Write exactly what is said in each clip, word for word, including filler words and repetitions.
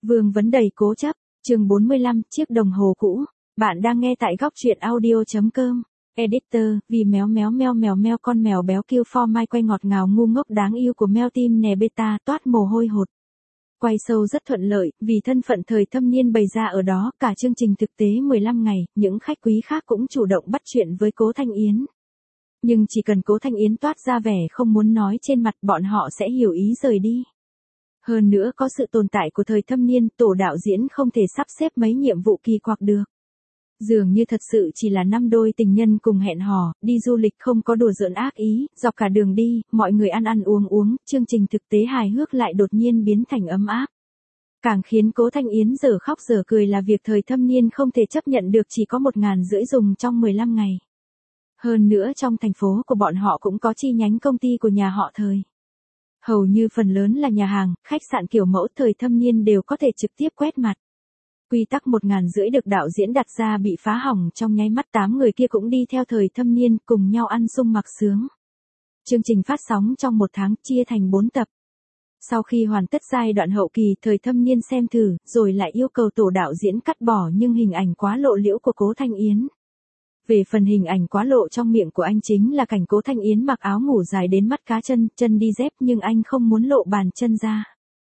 Vương vấn đầy cố chấp, chương bốn mươi lăm, chiếc đồng hồ cũ. Bạn đang nghe tại góc truyện audio chấm com. Editor, vì méo méo meo mèo meo con mèo béo kêu for mai quay ngọt ngào ngu ngốc đáng yêu của meo tim nè beta toát mồ hôi hột. Quay sâu rất thuận lợi, vì thân phận thời thâm niên bày ra ở đó, cả chương trình thực tế mười lăm ngày, những khách quý khác cũng chủ động bắt chuyện với Cố Thanh Yến. Nhưng chỉ cần Cố Thanh Yến toát ra vẻ không muốn nói trên mặt, bọn họ sẽ hiểu ý rời đi. Hơn nữa có sự tồn tại của thời thâm niên, tổ đạo diễn không thể sắp xếp mấy nhiệm vụ kỳ quặc được. Dường như thật sự chỉ là năm đôi tình nhân cùng hẹn hò, đi du lịch không có đùa giỡn ác ý, dọc cả đường đi, mọi người ăn ăn uống uống, chương trình thực tế hài hước lại đột nhiên biến thành ấm áp. Càng khiến Cố Thanh Yến giờ khóc giờ cười là việc thời thâm niên không thể chấp nhận được chỉ có một ngàn rưỡi dùng trong mười lăm ngày. Hơn nữa trong thành phố của bọn họ cũng có chi nhánh công ty của nhà họ thời. Hầu như phần lớn là nhà hàng, khách sạn kiểu mẫu thời thâm niên đều có thể trực tiếp quét mặt. Quy tắc một ngàn rưỡi được đạo diễn đặt ra bị phá hỏng trong nháy mắt, tám người kia cũng đi theo thời thâm niên cùng nhau ăn sung mặc sướng. Chương trình phát sóng trong một tháng chia thành bốn tập. Sau khi hoàn tất giai đoạn hậu kỳ, thời thâm niên xem thử, rồi lại yêu cầu tổ đạo diễn cắt bỏ nhưng hình ảnh quá lộ liễu của Cố Thanh Yến. Về phần hình ảnh quá lộ trong miệng của anh chính là cảnh Cố Thanh Yến mặc áo ngủ dài đến mắt cá chân, chân đi dép nhưng anh không muốn lộ bàn chân ra.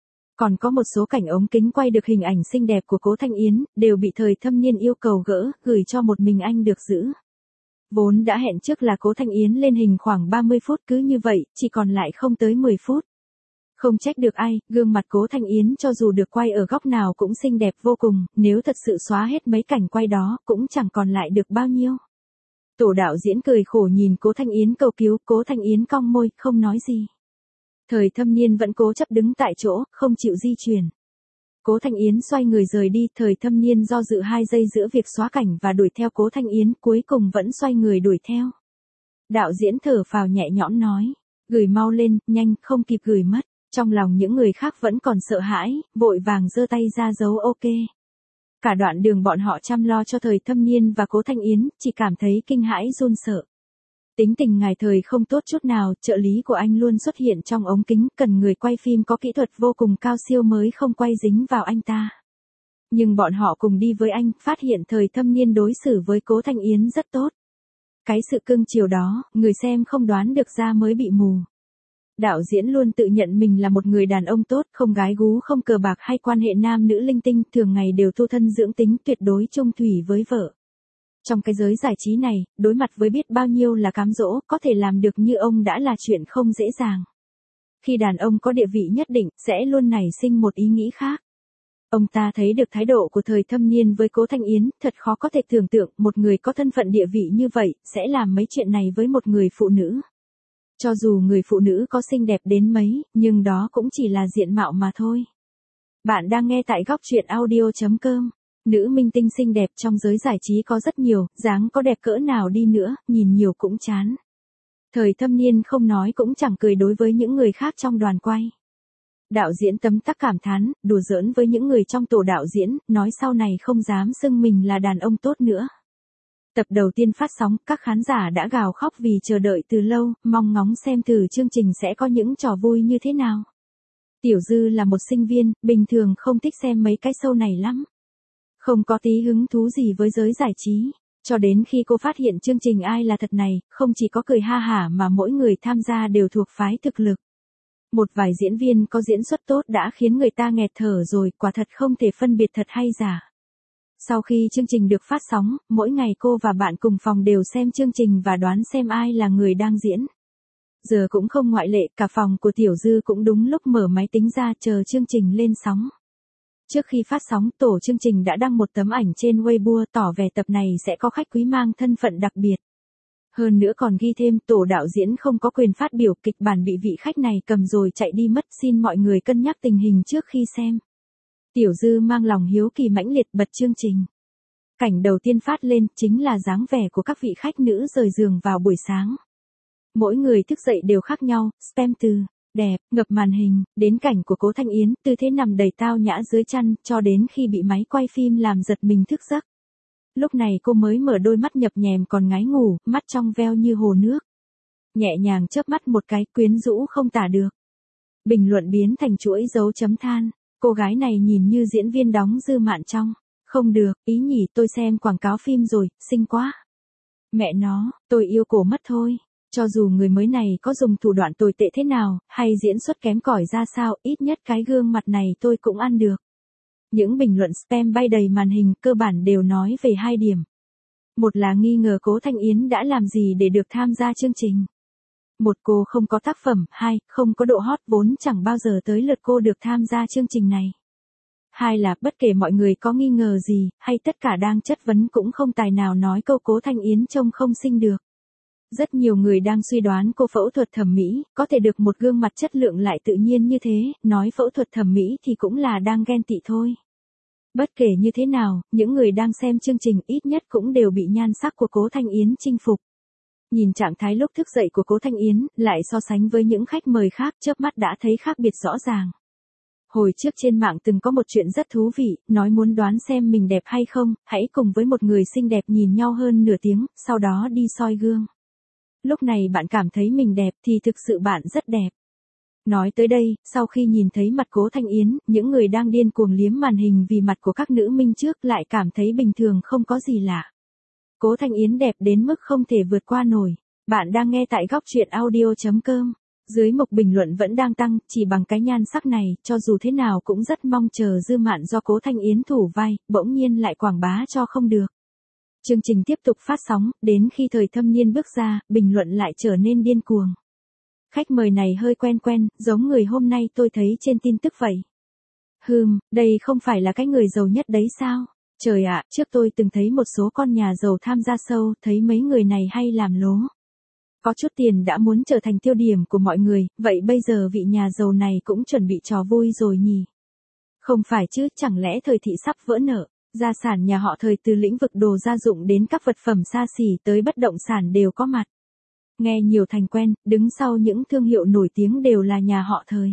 Còn có một số cảnh ống kính quay được hình ảnh xinh đẹp của Cố Thanh Yến, đều bị thời thâm niên yêu cầu gỡ, gửi cho một mình anh được giữ. Vốn đã hẹn trước là Cố Thanh Yến lên hình khoảng ba mươi phút, cứ như vậy, chỉ còn lại không tới mười phút. Không trách được ai, gương mặt Cố Thanh Yến cho dù được quay ở góc nào cũng xinh đẹp vô cùng, nếu thật sự xóa hết mấy cảnh quay đó, cũng chẳng còn lại được bao nhiêu. Tổ đạo diễn cười khổ nhìn Cố Thanh Yến cầu cứu, Cố Thanh Yến cong môi, không nói gì. Thời thâm niên vẫn cố chấp đứng tại chỗ, không chịu di chuyển. Cố Thanh Yến xoay người rời đi, thời thâm niên do dự hai giây giữa việc xóa cảnh và đuổi theo Cố Thanh Yến, cuối cùng vẫn xoay người đuổi theo. Đạo diễn thở phào nhẹ nhõm nói, gửi mau lên, nhanh, không kịp gửi mất. Trong lòng những người khác vẫn còn sợ hãi, vội vàng giơ tay ra dấu ok. Cả đoạn đường bọn họ chăm lo cho thời thâm niên và Cố Thanh Yến, chỉ cảm thấy kinh hãi run sợ. Tính tình ngài thời không tốt chút nào, trợ lý của anh luôn xuất hiện trong ống kính, cần người quay phim có kỹ thuật vô cùng cao siêu mới không quay dính vào anh ta. Nhưng bọn họ cùng đi với anh, phát hiện thời thâm niên đối xử với Cố Thanh Yến rất tốt. Cái sự cưng chiều đó, người xem không đoán được ra mới bị mù. Đạo diễn luôn tự nhận mình là một người đàn ông tốt, không gái gú không cờ bạc hay quan hệ nam nữ linh tinh, thường ngày đều tu thân dưỡng tính, tuyệt đối chung thủy với vợ. Trong cái giới giải trí này, đối mặt với biết bao nhiêu là cám dỗ, có thể làm được như ông đã là chuyện không dễ dàng. Khi đàn ông có địa vị nhất định, sẽ luôn nảy sinh một ý nghĩ khác. Ông ta thấy được thái độ của thời thâm niên với Cố Thanh Yến, thật khó có thể tưởng tượng, một người có thân phận địa vị như vậy, sẽ làm mấy chuyện này với một người phụ nữ. Cho dù người phụ nữ có xinh đẹp đến mấy, nhưng đó cũng chỉ là diện mạo mà thôi. Bạn đang nghe tại góc truyện audio chấm com. Nữ minh tinh xinh đẹp trong giới giải trí có rất nhiều, dáng có đẹp cỡ nào đi nữa, nhìn nhiều cũng chán. Thời thâm niên không nói cũng chẳng cười đối với những người khác trong đoàn quay. Đạo diễn tấm tắc cảm thán, đùa giỡn với những người trong tổ đạo diễn, nói sau này không dám xưng mình là đàn ông tốt nữa. Tập đầu tiên phát sóng, các khán giả đã gào khóc vì chờ đợi từ lâu, mong ngóng xem thử chương trình sẽ có những trò vui như thế nào. Tiểu Dư là một sinh viên, bình thường không thích xem mấy cái show này lắm. Không có tí hứng thú gì với giới giải trí, cho đến khi cô phát hiện chương trình Ai là thật này, không chỉ có cười ha hả mà mỗi người tham gia đều thuộc phái thực lực. Một vài diễn viên có diễn xuất tốt đã khiến người ta nghẹt thở rồi, quả thật không thể phân biệt thật hay giả. Sau khi chương trình được phát sóng, mỗi ngày cô và bạn cùng phòng đều xem chương trình và đoán xem ai là người đang diễn. Giờ cũng không ngoại lệ, cả phòng của Tiểu Dư cũng đúng lúc mở máy tính ra chờ chương trình lên sóng. Trước khi phát sóng, tổ chương trình đã đăng một tấm ảnh trên Weibo tỏ vẻ tập này sẽ có khách quý mang thân phận đặc biệt. Hơn nữa còn ghi thêm tổ đạo diễn không có quyền phát biểu, kịch bản bị vị khách này cầm rồi chạy đi mất, xin mọi người cân nhắc tình hình trước khi xem. Tiểu Dư mang lòng hiếu kỳ mãnh liệt bật chương trình. Cảnh đầu tiên phát lên chính là dáng vẻ của các vị khách nữ rời giường vào buổi sáng. Mỗi người thức dậy đều khác nhau, spam từ đẹp, ngập màn hình, đến cảnh của Cố Thanh Yến, tư thế nằm đầy tao nhã dưới chăn, cho đến khi bị máy quay phim làm giật mình thức giấc. Lúc này cô mới mở đôi mắt nhập nhèm còn ngái ngủ, mắt trong veo như hồ nước. Nhẹ nhàng chớp mắt một cái, quyến rũ không tả được. Bình luận biến thành chuỗi dấu chấm than. Cô gái này nhìn như diễn viên đóng Dư Mạn trong. Không được, ý nhỉ, tôi xem quảng cáo phim rồi, xinh quá. Mẹ nó, tôi yêu cổ mất thôi. Cho dù người mới này có dùng thủ đoạn tồi tệ thế nào, hay diễn xuất kém cỏi ra sao, ít nhất cái gương mặt này tôi cũng ăn được. Những bình luận spam bay đầy màn hình cơ bản đều nói về hai điểm. Một là nghi ngờ Cố Thanh Yến đã làm gì để được tham gia chương trình. Một, cô không có tác phẩm. Hai, không có độ hot vốn chẳng bao giờ tới lượt cô được tham gia chương trình này. Hai là bất kể mọi người có nghi ngờ gì, hay tất cả đang chất vấn cũng không tài nào nói câu Cố Thanh Yến trông không xinh được. Rất nhiều người đang suy đoán cô phẫu thuật thẩm mỹ, có thể được một gương mặt chất lượng lại tự nhiên như thế, nói phẫu thuật thẩm mỹ thì cũng là đang ghen tị thôi. Bất kể như thế nào, những người đang xem chương trình ít nhất cũng đều bị nhan sắc của Cố Thanh Yến chinh phục. Nhìn trạng thái lúc thức dậy của Cố Thanh Yến, lại so sánh với những khách mời khác, chớp mắt đã thấy khác biệt rõ ràng. Hồi trước trên mạng từng có một chuyện rất thú vị, nói muốn đoán xem mình đẹp hay không, hãy cùng với một người xinh đẹp nhìn nhau hơn nửa tiếng, sau đó đi soi gương. Lúc này bạn cảm thấy mình đẹp thì thực sự bạn rất đẹp. Nói tới đây, sau khi nhìn thấy mặt Cố Thanh Yến, những người đang điên cuồng liếm màn hình vì mặt của các nữ minh trước lại cảm thấy bình thường không có gì lạ. Cố Thanh Yến đẹp đến mức không thể vượt qua nổi. Bạn đang nghe tại góc truyện audio chấm com. Dưới mục bình luận vẫn đang tăng, chỉ bằng cái nhan sắc này, cho dù thế nào cũng rất mong chờ Dư Mạn do Cố Thanh Yến thủ vai, bỗng nhiên lại quảng bá cho không được. Chương trình tiếp tục phát sóng, đến khi Thời Thâm Niên bước ra, bình luận lại trở nên điên cuồng. Khách mời này hơi quen quen, giống người hôm nay tôi thấy trên tin tức vậy. Hừm, đây không phải là cái người giàu nhất đấy sao? Trời ạ, trước tôi từng thấy một số con nhà giàu tham gia show, thấy mấy người này hay làm lố. Có chút tiền đã muốn trở thành tiêu điểm của mọi người, vậy bây giờ vị nhà giàu này cũng chuẩn bị trò vui rồi nhỉ? Không phải chứ, chẳng lẽ Thời thị sắp vỡ nợ? Gia sản nhà họ Thời từ lĩnh vực đồ gia dụng đến các vật phẩm xa xỉ tới bất động sản đều có mặt. Nghe nhiều thành quen, đứng sau những thương hiệu nổi tiếng đều là nhà họ Thời.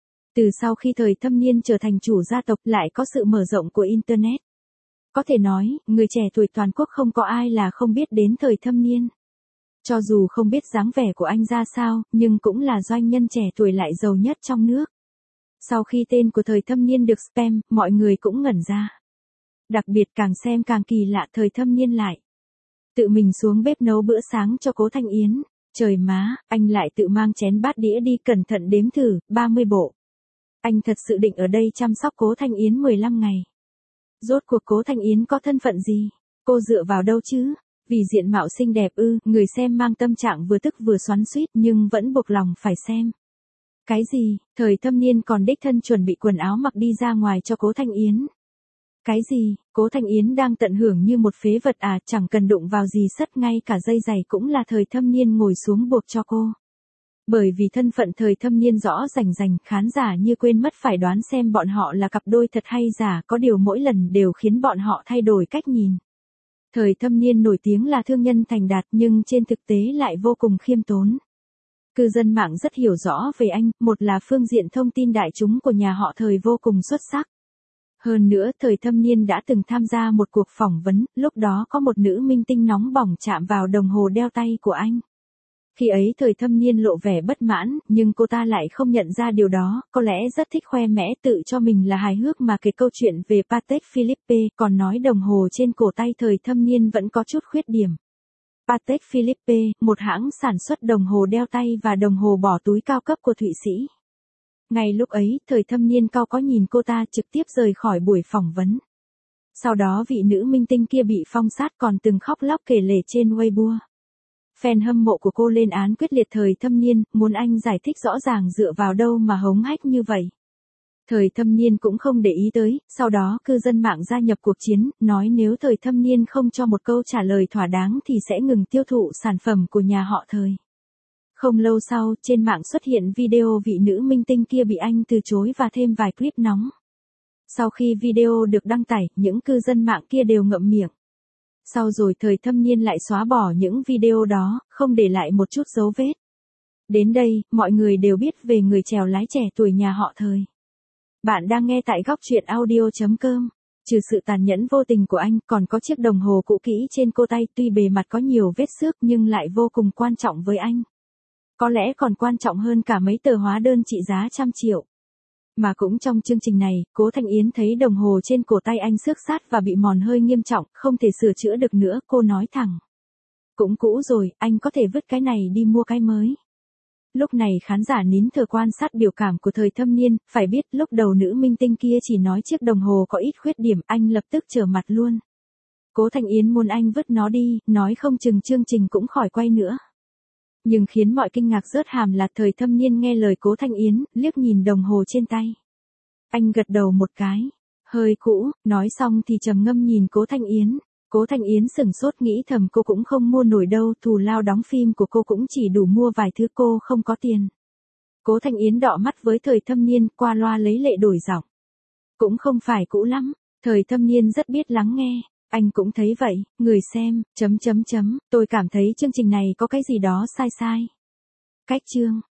Từ sau khi Thời Thâm Niên trở thành chủ gia tộc lại có sự mở rộng của Internet. Có thể nói, người trẻ tuổi toàn quốc không có ai là không biết đến Thời Thâm Niên. Cho dù không biết dáng vẻ của anh ra sao, nhưng cũng là doanh nhân trẻ tuổi lại giàu nhất trong nước. Sau khi tên của Thời Thâm Niên được spam, mọi người cũng ngẩn ra. Đặc biệt càng xem càng kỳ lạ, Thời Thâm Niên lại tự mình xuống bếp nấu bữa sáng cho Cố Thanh Yến. Trời má, anh lại tự mang chén bát đĩa đi cẩn thận đếm thử, ba mươi bộ. Anh thật sự định ở đây chăm sóc Cố Thanh Yến mười lăm ngày. Rốt cuộc Cố Thanh Yến có thân phận gì? Cô dựa vào đâu chứ? Vì diện mạo xinh đẹp ư? Người xem mang tâm trạng vừa tức vừa xoắn xuýt nhưng vẫn buộc lòng phải xem. Cái gì? Thời Thâm Niên còn đích thân chuẩn bị quần áo mặc đi ra ngoài cho Cố Thanh Yến. Cái gì? Cố Thanh Yến đang tận hưởng như một phế vật à, chẳng cần đụng vào gì sất, ngay cả dây giày cũng là Thời Thâm Niên ngồi xuống buộc cho cô. Bởi vì thân phận Thời Thâm Niên rõ rành rành, khán giả như quên mất phải đoán xem bọn họ là cặp đôi thật hay giả, có điều mỗi lần đều khiến bọn họ thay đổi cách nhìn. Thời Thâm Niên nổi tiếng là thương nhân thành đạt nhưng trên thực tế lại vô cùng khiêm tốn. Cư dân mạng rất hiểu rõ về anh, một là phương diện thông tin đại chúng của nhà họ Thời vô cùng xuất sắc. Hơn nữa, Thời Thâm Niên đã từng tham gia một cuộc phỏng vấn, lúc đó có một nữ minh tinh nóng bỏng chạm vào đồng hồ đeo tay của anh. Khi ấy Thời Thâm Niên lộ vẻ bất mãn, nhưng cô ta lại không nhận ra điều đó, có lẽ rất thích khoe mẽ tự cho mình là hài hước mà kể câu chuyện về Patek Philippe, còn nói đồng hồ trên cổ tay Thời Thâm Niên vẫn có chút khuyết điểm. Patek Philippe, một hãng sản xuất đồng hồ đeo tay và đồng hồ bỏ túi cao cấp của Thụy Sĩ. Ngay lúc ấy, Thời Thâm Niên cau có nhìn cô ta trực tiếp rời khỏi buổi phỏng vấn. Sau đó vị nữ minh tinh kia bị phong sát còn từng khóc lóc kể lể trên Weibo. Fan hâm mộ của cô lên án quyết liệt Thời Thâm Niên, muốn anh giải thích rõ ràng dựa vào đâu mà hống hách như vậy. Thời Thâm Niên cũng không để ý tới, sau đó cư dân mạng gia nhập cuộc chiến, nói nếu Thời Thâm Niên không cho một câu trả lời thỏa đáng thì sẽ ngừng tiêu thụ sản phẩm của nhà họ Thời. Không lâu sau, trên mạng xuất hiện video vị nữ minh tinh kia bị anh từ chối và thêm vài clip nóng. Sau khi video được đăng tải, những cư dân mạng kia đều ngậm miệng. Sau rồi Thời Thâm Niên lại xóa bỏ những video đó, không để lại một chút dấu vết. Đến đây, mọi người đều biết về người chèo lái trẻ tuổi nhà họ Thời. Bạn đang nghe tại góc truyện audio chấm com. Trừ sự tàn nhẫn vô tình của anh, còn có chiếc đồng hồ cũ kỹ trên cô tay, tuy bề mặt có nhiều vết xước nhưng lại vô cùng quan trọng với anh. Có lẽ còn quan trọng hơn cả mấy tờ hóa đơn trị giá trăm triệu. Mà cũng trong chương trình này, Cố Thanh Yến thấy đồng hồ trên cổ tay anh xước sát và bị mòn hơi nghiêm trọng, không thể sửa chữa được nữa, cô nói thẳng. Cũng cũ rồi, anh có thể vứt cái này đi mua cái mới. Lúc này khán giả nín thở quan sát biểu cảm của Thời Thâm Niên, phải biết lúc đầu nữ minh tinh kia chỉ nói chiếc đồng hồ có ít khuyết điểm, anh lập tức trở mặt luôn. Cố Thanh Yến muốn anh vứt nó đi, nói không chừng chương trình cũng khỏi quay nữa. Nhưng khiến mọi kinh ngạc rớt hàm là Thời Thâm Niên nghe lời Cố Thanh Yến, liếc nhìn đồng hồ trên tay. Anh gật đầu một cái. Hơi cũ, nói xong thì trầm ngâm nhìn Cố Thanh Yến. Cố Thanh Yến sửng sốt nghĩ thầm cô cũng không mua nổi đâu, thù lao đóng phim của cô cũng chỉ đủ mua vài thứ, cô không có tiền. Cố Thanh Yến đọ mắt với Thời Thâm Niên, qua loa lấy lệ đổi giọng. Cũng không phải cũ lắm, Thời Thâm Niên rất biết lắng nghe. Anh cũng thấy vậy, người xem, chấm chấm chấm, tôi cảm thấy chương trình này có cái gì đó sai sai. Cách chương.